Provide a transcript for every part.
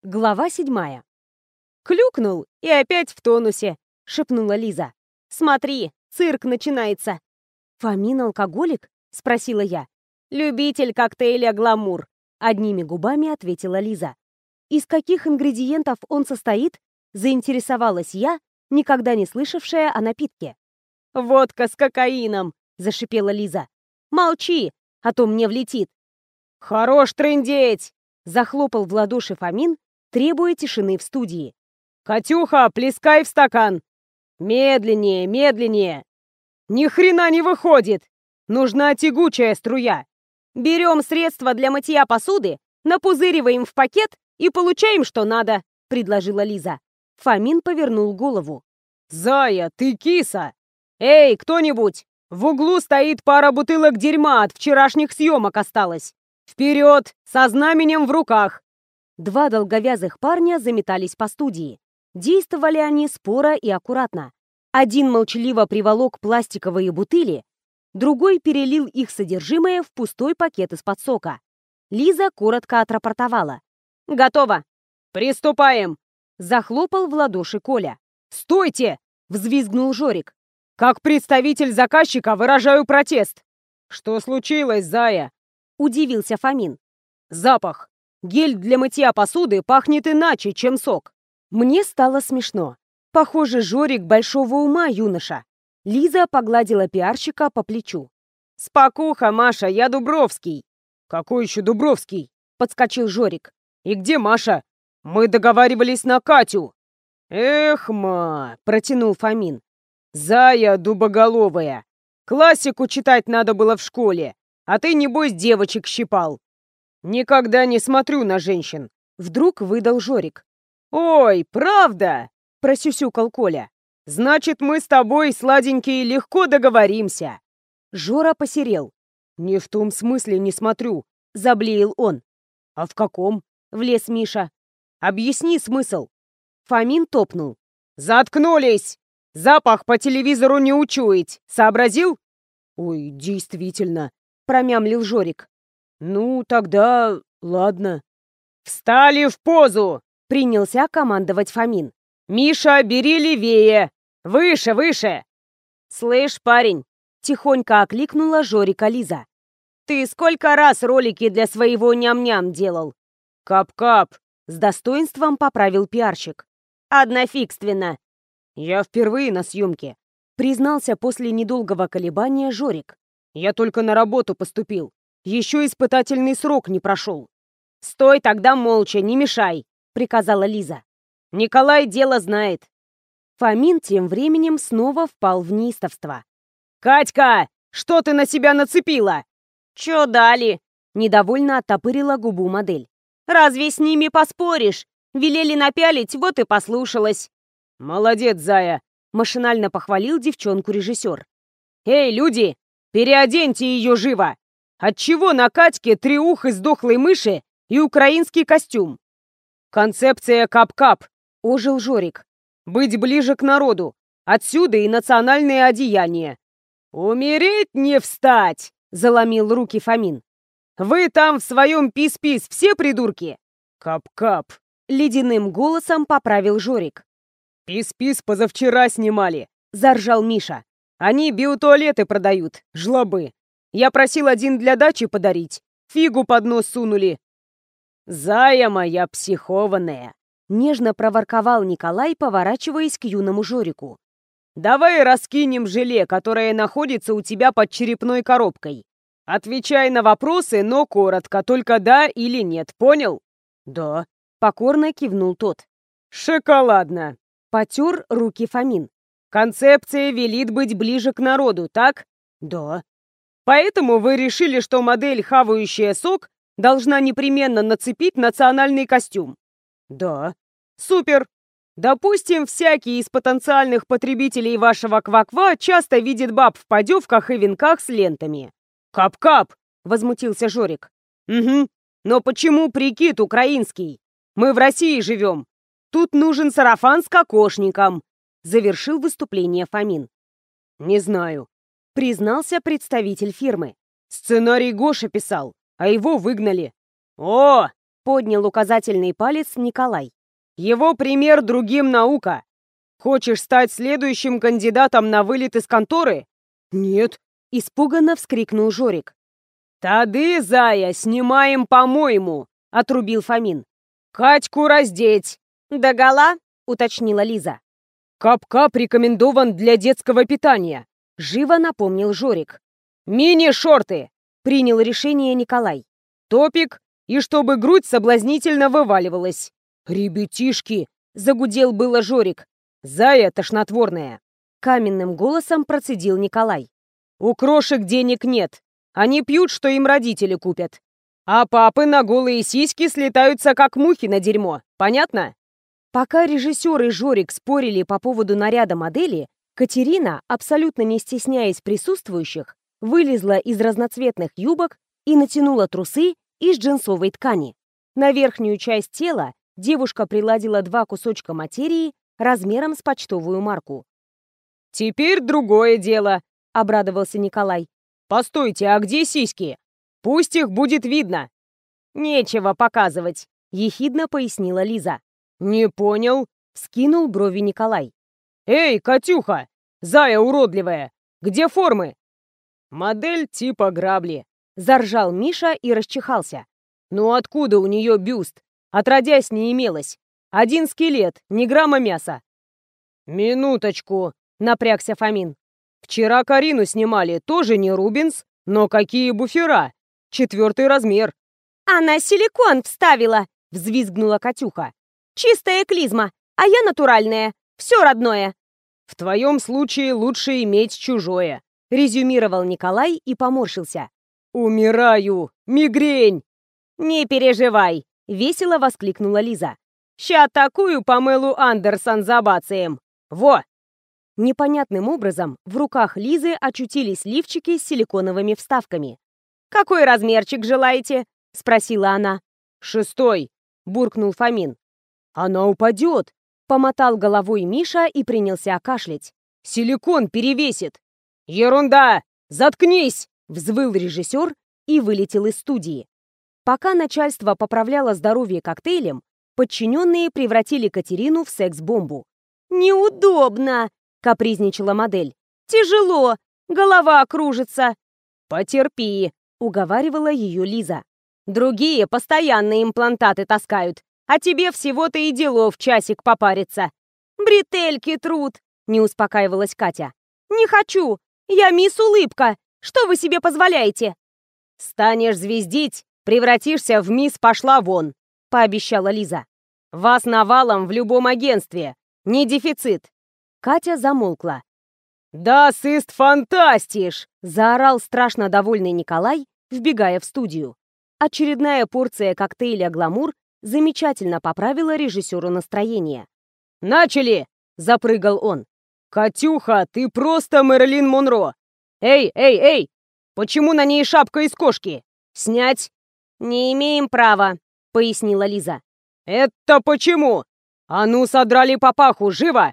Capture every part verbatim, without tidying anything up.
Глава седьмая. «Клюкнул и опять в тонусе», — шепнула Лиза. «Смотри, цирк начинается». «Фомин алкоголик?» — спросила я. «Любитель коктейля «Гламур», — одними губами ответила Лиза. «Из каких ингредиентов он состоит?» — заинтересовалась я, никогда не слышавшая о напитке. «Водка с кокаином», — зашипела Лиза. «Молчи, а то мне влетит». «Хорош трындеть!» — захлопал в ладоши Фомин, требуя тишины в студии. «Катюха, плескай в стакан! Медленнее, медленнее! Ни хрена не выходит! Нужна тягучая струя! Берем средства для мытья посуды, напузыриваем в пакет и получаем, что надо», — предложила Лиза. Фомин повернул голову. «Зая, ты киса! Эй, кто-нибудь! В углу стоит пара бутылок дерьма, от вчерашних съемок осталось! Вперед, со знаменем в руках!» Два долговязых парня заметались по студии. Действовали они споро и аккуратно. Один молчаливо приволок пластиковые бутыли, другой перелил их содержимое в пустой пакет из-под сока. Лиза коротко отрапортовала. «Готово! Приступаем!» Захлопал в ладоши Коля. «Стойте!» — взвизгнул Жорик. «Как представитель заказчика выражаю протест!» «Что случилось, Зая?» — удивился Фомин. «Запах! Гель для мытья посуды пахнет иначе, чем сок». Мне стало смешно. Похоже, Жорик большого ума юноша. Лиза погладила пиарщика по плечу. «Спокуха, Маша, я Дубровский». «Какой еще Дубровский?» — подскочил Жорик. «И где Маша? Мы договаривались на Катю». «Эх, ма!» — протянул Фомин. «Зая дубоголовая. Классику читать надо было в школе, а ты, небось, девочек щипал». «Никогда не смотрю на женщин», — вдруг выдал Жорик. «Ой, правда?» — просюсюкал Коля. «Значит, мы с тобой, сладенький, легко договоримся». Жора посерел. «Не в том смысле не смотрю», — заблеял он. «А в каком?» — влез Миша. «Объясни смысл». Фомин топнул. «Заткнулись! Запах по телевизору не учуять. Сообразил?» «Ой, действительно», — промямлил Жорик. «Ну, тогда... ладно». «Встали в позу!» — принялся командовать Фомин. «Миша, бери левее! Выше, выше!» «Слышь, парень!» — тихонько окликнула Жорика Лиза. «Ты сколько раз ролики для своего ням-ням делал?» «Кап-кап!» — с достоинством поправил пиарщик. «Однофигственно!» «Я впервые на съемке», — признался после недолгого колебания Жорик. «Я только на работу поступил. Еще испытательный срок не прошел». «Стой тогда молча, не мешай», — приказала Лиза. «Николай дело знает». Фомин тем временем снова впал в неистовство. «Катька, что ты на себя нацепила?» «Чё дали?» — недовольно оттопырила губу модель. «Разве с ними поспоришь? Велели напялить, вот и послушалась». «Молодец, Зая», — машинально похвалил девчонку режиссер. «Эй, люди, переоденьте ее живо! Отчего на Катьке три уха из дохлой мыши и украинский костюм?» «Концепция кап-кап», — ожил Жорик. «Быть ближе к народу. Отсюда и национальное одеяние». «Умереть не встать!» — заломил руки Фомин. «Вы там в своем пис-пис все придурки?» «Кап-кап», — ледяным голосом поправил Жорик. «Пис-пис позавчера снимали», — заржал Миша. «Они биотуалеты продают, жлобы. Я просил один для дачи подарить. Фигу под нос сунули». «Зая моя психованная», — нежно проворковал Николай, поворачиваясь к юному Жорику. «Давай раскинем желе, которое находится у тебя под черепной коробкой. Отвечай на вопросы, но коротко, только да или нет, понял?» «Да», — покорно кивнул тот. «Шоколадно», — потер руки Фомин. «Концепция велит быть ближе к народу, так?» «Да». «Поэтому вы решили, что модель, хавающая сок, должна непременно нацепить национальный костюм?» «Да». «Супер! Допустим, всякий из потенциальных потребителей вашего кваква часто видит баб в подевках и венках с лентами». «Кап-кап!» — возмутился Жорик. «Угу. Но почему прикид украинский? Мы в России живем. Тут нужен сарафан с кокошником», — завершил выступление Фомин. «Не знаю», — признался представитель фирмы. «Сценарий Гоша писал, а его выгнали». «О, Поднял указательный палец Николай. Его пример другим наука. Хочешь стать следующим кандидатом на вылет из конторы? Нет. Испуганно вскрикнул Жорик. «Тады, зая, снимаем, по-моему!» — отрубил Фомин. «Катьку раздеть!» «Догола?» — уточнила Лиза. «Кап-кап рекомендован для детского питания», — живо напомнил Жорик. «Мини-шорты!» — принял решение Николай. «Топик, и чтобы грудь соблазнительно вываливалась». «Ребятишки!» — загудел было Жорик. «Зая тошнотворная!» — каменным голосом процедил Николай. «У крошек денег нет. Они пьют, что им родители купят. А папы на голые сиськи слетаются, как мухи на дерьмо. Понятно?» Пока режиссер и Жорик спорили по поводу наряда модели, Катерина, абсолютно не стесняясь присутствующих, вылезла из разноцветных юбок и натянула трусы из джинсовой ткани. На верхнюю часть тела девушка приладила два кусочка материи размером с почтовую марку. «Теперь другое дело», — обрадовался Николай. «Постойте, а где сиськи? Пусть их будет видно». «Нечего показывать», — ехидно пояснила Лиза. «Не понял», — вскинул брови Николай. «Эй, Катюха, зая уродливая, где формы?» «Модель типа грабли», — заржал Миша и расчихался. «Ну откуда у нее бюст? Отродясь не имелось. Один скелет, ни грамма мяса». «Минуточку», — напрягся Фомин. «Вчера Карину снимали, тоже не Рубинс, но какие буфера? Четвертый размер». «Она силикон вставила», — взвизгнула Катюха. «Чистая клизма, а я натуральная. Все родное». «В твоем случае лучше иметь чужое», — резюмировал Николай и поморщился. «Умираю! Мигрень!» «Не переживай!» — весело воскликнула Лиза. «Ща такую Памелу Андерсон забацаем! Во!» Непонятным образом в руках Лизы очутились лифчики с силиконовыми вставками. «Какой размерчик желаете?» — спросила она. «Шестой!» — буркнул Фомин. «Она упадет!» — помотал головой Миша и принялся кашлять. «Силикон перевесит!» «Ерунда! Заткнись!» — взвыл режиссер и вылетел из студии. Пока начальство поправляло здоровье коктейлем, подчиненные превратили Катерину в секс-бомбу. «Неудобно!» — капризничала модель. «Тяжело! Голова кружится!» «Потерпи!» — уговаривала ее Лиза. «Другие постоянно имплантаты таскают, а тебе всего-то и делов часик попариться». «Бретельки трут!» — не успокаивалась Катя. «Не хочу! Я мисс Улыбка! Что вы себе позволяете?» «Станешь звездить, превратишься в мисс Пошла вон!» — пообещала Лиза. «Вас навалом в любом агентстве! Не дефицит!» Катя замолкла. «Да, сыст фантастиш!» — заорал страшно довольный Николай, вбегая в студию. Очередная порция коктейля «Гламур» замечательно поправила режиссеру настроение. «Начали!» — запрыгал он. «Катюха, ты просто Мэрилин Монро! Эй, эй, эй! Почему на ней шапка из кошки? Снять!» «Не имеем права», — пояснила Лиза. «Это почему? А ну, содрали папаху, живо!»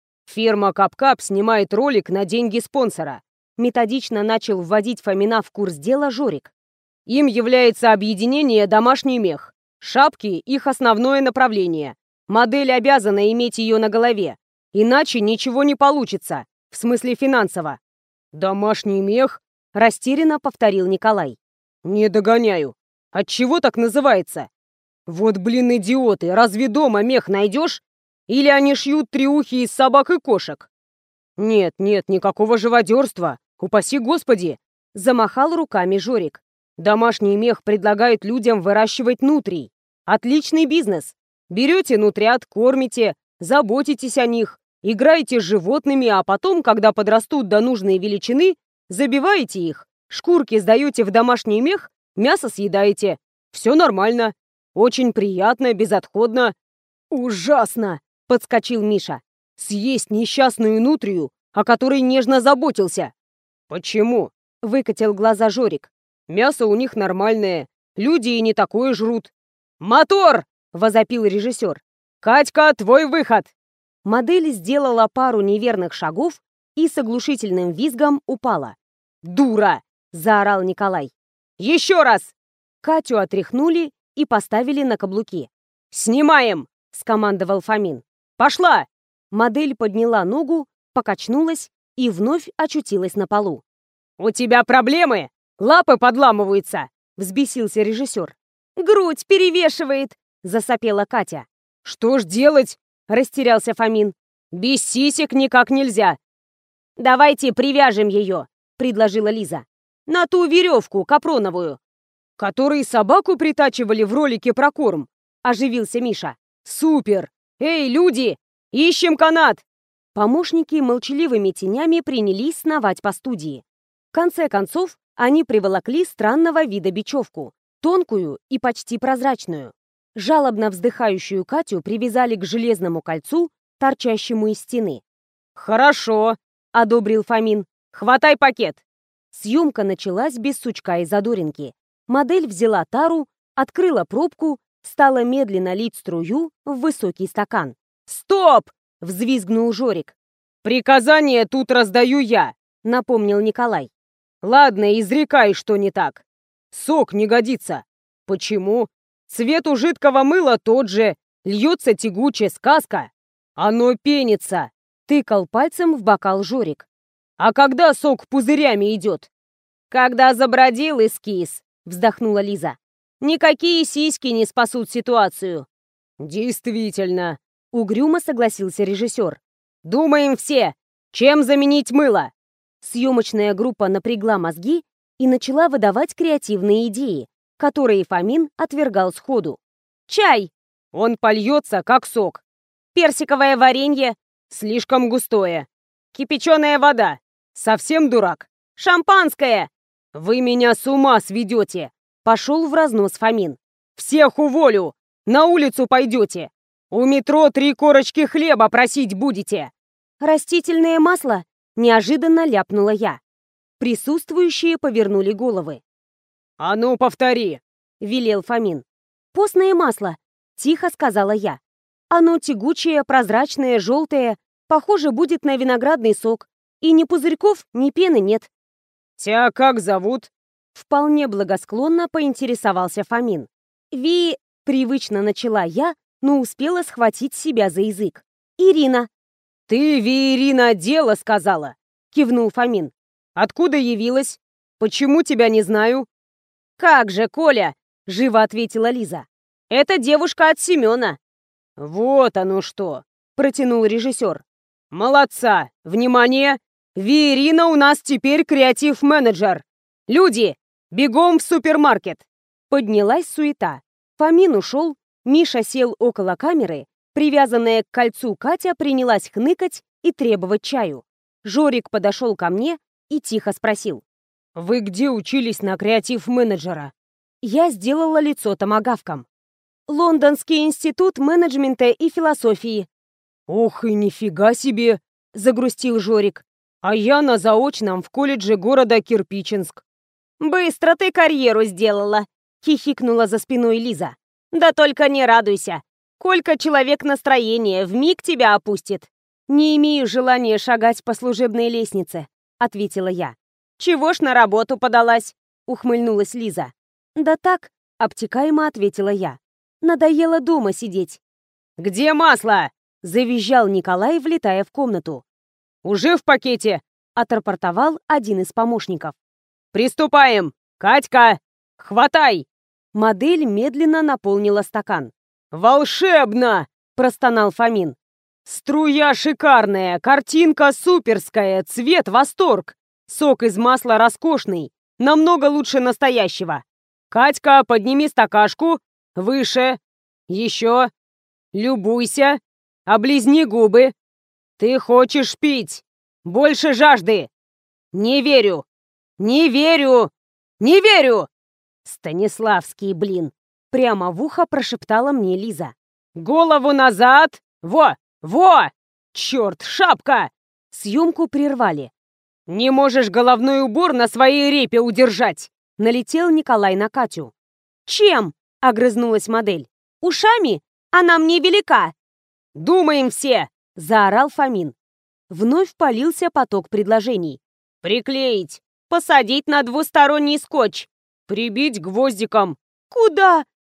Фирма Кап-Кап снимает ролик на деньги спонсора. Методично начал вводить Фомина в курс дела Жорик. Им является объединение «Домашний мех». Шапки — их основное направление. Модель обязана иметь ее на голове. Иначе ничего не получится, в смысле финансово. «Домашний мех?» — растерянно повторил Николай. «Не догоняю. Отчего так называется? Вот, блин, идиоты, разве дома мех найдешь? Или они шьют триухи из собак и кошек?» «Нет, нет, никакого живодерства, упаси Господи!» — замахал руками Жорик. «Домашний мех предлагает людям выращивать нутрий. Отличный бизнес. Берете нутрят, кормите, заботитесь о них, играете с животными, а потом, когда подрастут до нужной величины, забиваете их, шкурки сдаете в домашний мех, мясо съедаете. Все нормально. Очень приятно, безотходно». «Ужасно!» — подскочил Миша. «Съесть несчастную нутрию, о которой нежно заботился». «Почему?» — выкатил глаза Жорик. «Мясо у них нормальное, люди и не такое жрут». «Мотор!» — возопил режиссер. «Катька, твой выход!» Модель сделала пару неверных шагов и с оглушительным визгом упала. «Дура!» — заорал Николай. «Еще раз!» Катю отряхнули и поставили на каблуки. «Снимаем!» — скомандовал Фомин. «Пошла!» Модель подняла ногу, покачнулась и вновь очутилась на полу. «У тебя проблемы? Лапы подламываются!» — взбесился режиссер. «Грудь перевешивает!» — засопела Катя. «Что ж делать?» — растерялся Фомин. «Без сисек никак нельзя!» «Давайте привяжем ее!» — предложила Лиза. «На ту веревку капроновую!» «Которые собаку притачивали в ролике про корм!» — оживился Миша. «Супер! Эй, люди! Ищем канат!» Помощники молчаливыми тенями принялись сновать по студии. В конце концов, они приволокли странного вида бечевку, тонкую и почти прозрачную. Жалобно вздыхающую Катю привязали к железному кольцу, торчащему из стены. «Хорошо!» — одобрил Фомин. «Хватай пакет!» Съемка началась без сучка и задоринки. Модель взяла тару, открыла пробку, стала медленно лить струю в высокий стакан. «Стоп!» — взвизгнул Жорик. «Приказание тут раздаю я», — напомнил Николай. «Ладно, изрекай, что не так. Сок не годится. Почему? Цвет у жидкого мыла тот же, льется тягуче, сказка. Оно пенится», — тыкал пальцем в бокал Жорик. «А когда сок пузырями идет?» «Когда забродил эскиз», — вздохнула Лиза. «Никакие сиськи не спасут ситуацию». «Действительно», — угрюмо согласился режиссер. «Думаем все, чем заменить мыло?» Съемочная группа напрягла мозги и начала выдавать креативные идеи, которые Фомин отвергал сходу. «Чай!» «Он польется, как сок». «Персиковое варенье?» «Слишком густое». «Кипяченая вода?» «Совсем дурак». «Шампанское!» «Вы меня с ума сведете!» Пошел в разнос Фомин. «Всех уволю! На улицу пойдете! У метро три корочки хлеба просить будете!» «Растительное масло?» — неожиданно ляпнула я. Присутствующие повернули головы. «А ну, повтори!» — велел Фомин. «Постное масло!» — тихо сказала я. «Оно тягучее, прозрачное, желтое, похоже, будет на виноградный сок. И ни пузырьков, ни пены нет». «Тебя как зовут?» Вполне благосклонно поинтересовался Фомин. «Ви...» — привычно начала я, но успела схватить себя за язык. «Ирина». «Ты, Ви, Ирина, дело сказала!» — кивнул Фомин. «Откуда явилась? Почему тебя не знаю?» «Как же, Коля!» — живо ответила Лиза. «Это девушка от Семена». «Вот оно что!» — протянул режиссер. «Молодца! Внимание! Ви, Ирина у нас теперь креатив-менеджер! Люди, бегом в супермаркет!» Поднялась суета. Фомин ушел, Миша сел около камеры, привязанная к кольцу Катя принялась хныкать и требовать чаю. Жорик подошел ко мне и тихо спросил. «Вы где учились на креатив-менеджера?» Я сделала лицо томагавком. «Лондонский институт менеджмента и философии». «Ох и нифига себе!» — загрустил Жорик. «А я на заочном в колледже города Кирпичинск». «Быстро ты карьеру сделала!» — хихикнула за спиной Лиза. «Да только не радуйся! Колька человек настроения вмиг тебя опустит!» «Не имею желания шагать по служебной лестнице», — ответила я. «Чего ж на работу подалась?» — ухмыльнулась Лиза. «Да так», — обтекаемо ответила я. «Надоело дома сидеть». «Где масло?» — завизжал Николай, влетая в комнату. «Уже в пакете?» — отрапортовал один из помощников. «Приступаем! Катька, хватай!» Модель медленно наполнила стакан. «Волшебно!» — простонал Фомин. «Струя шикарная, картинка суперская, цвет восторг. Сок из масла роскошный, намного лучше настоящего. Катька, подними стакашку. Выше. Еще. Любуйся. Облизни губы. Ты хочешь пить. Больше жажды. Не верю. Не верю. Не верю!» «Станиславский, блин!» — прямо в ухо прошептала мне Лиза. «Голову назад! Во! Во! Черт, шапка!» Съемку прервали. «Не можешь головной убор на своей репе удержать!» Налетел Николай на Катю. «Чем?» — огрызнулась модель. «Ушами? Она мне велика!» «Думаем все!» — заорал Фомин. Вновь полился поток предложений. «Приклеить! Посадить на двусторонний скотч!» Прибить гвоздиком!» «Куда?»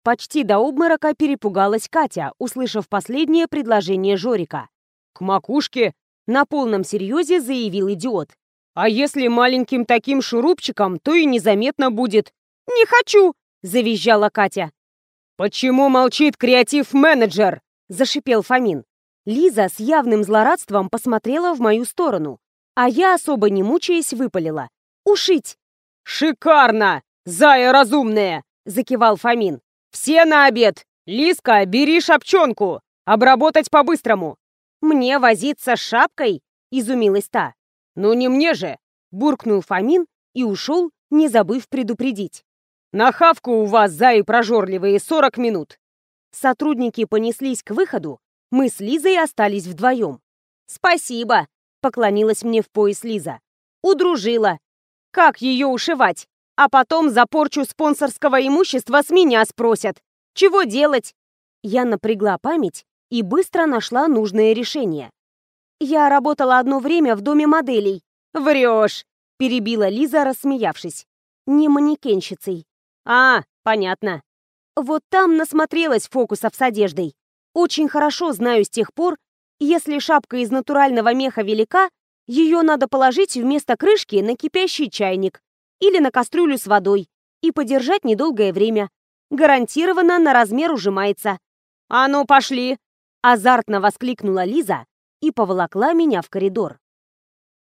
Почти до обморока перепугалась Катя, услышав последнее предложение Жорика. «К макушке?» — на полном серьезе заявил идиот. «А если маленьким таким шурупчиком, то и незаметно будет». «Не хочу!» — завизжала Катя. «Почему молчит креатив-менеджер?» — зашипел Фомин. Лиза с явным злорадством посмотрела в мою сторону, а я, особо не мучаясь, выпалила. «Ушить!» «Шикарно! Зая разумная!» — закивал Фомин. «Все на обед! Лизка, бери шапчонку! Обработать по-быстрому!» «Мне возиться с шапкой?» — изумилась та. «Ну не мне же!» — буркнул Фомин и ушел, не забыв предупредить. «На хавку у вас, заи прожорливые, сорок минут!» Сотрудники понеслись к выходу, мы с Лизой остались вдвоем. «Спасибо!» — поклонилась мне в пояс Лиза. «Удружила! Как ее ушивать? А потом за порчу спонсорского имущества с меня спросят. Чего делать?» Я напрягла память и быстро нашла нужное решение. «Я работала одно время в доме моделей». «Врешь!» — перебила Лиза, рассмеявшись. «Не манекенщицей». «А, понятно». «Вот там насмотрелась фокусов с одеждой. Очень хорошо знаю с тех пор, если шапка из натурального меха велика, ее надо положить вместо крышки на кипящий чайник или на кастрюлю с водой и подержать недолгое время. Гарантированно на размер ужимается». «А ну, пошли!» — азартно воскликнула Лиза и поволокла меня в коридор.